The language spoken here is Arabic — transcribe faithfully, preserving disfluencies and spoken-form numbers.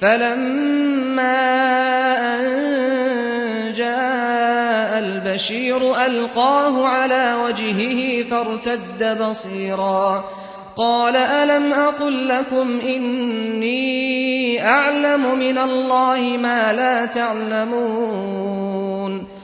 فَلَمَّا أَن جَاءَ الْبَشِيرُ أَلْقَاهُ عَلَىٰ وَجْهِهِ فَارْتَدَّ بَصِيرًا قَالَ أَلَمْ أَقُل لَّكُمْ إِنِّي أَعْلَمُ مِنَ اللَّهِ مَا لَا تَعْلَمُونَ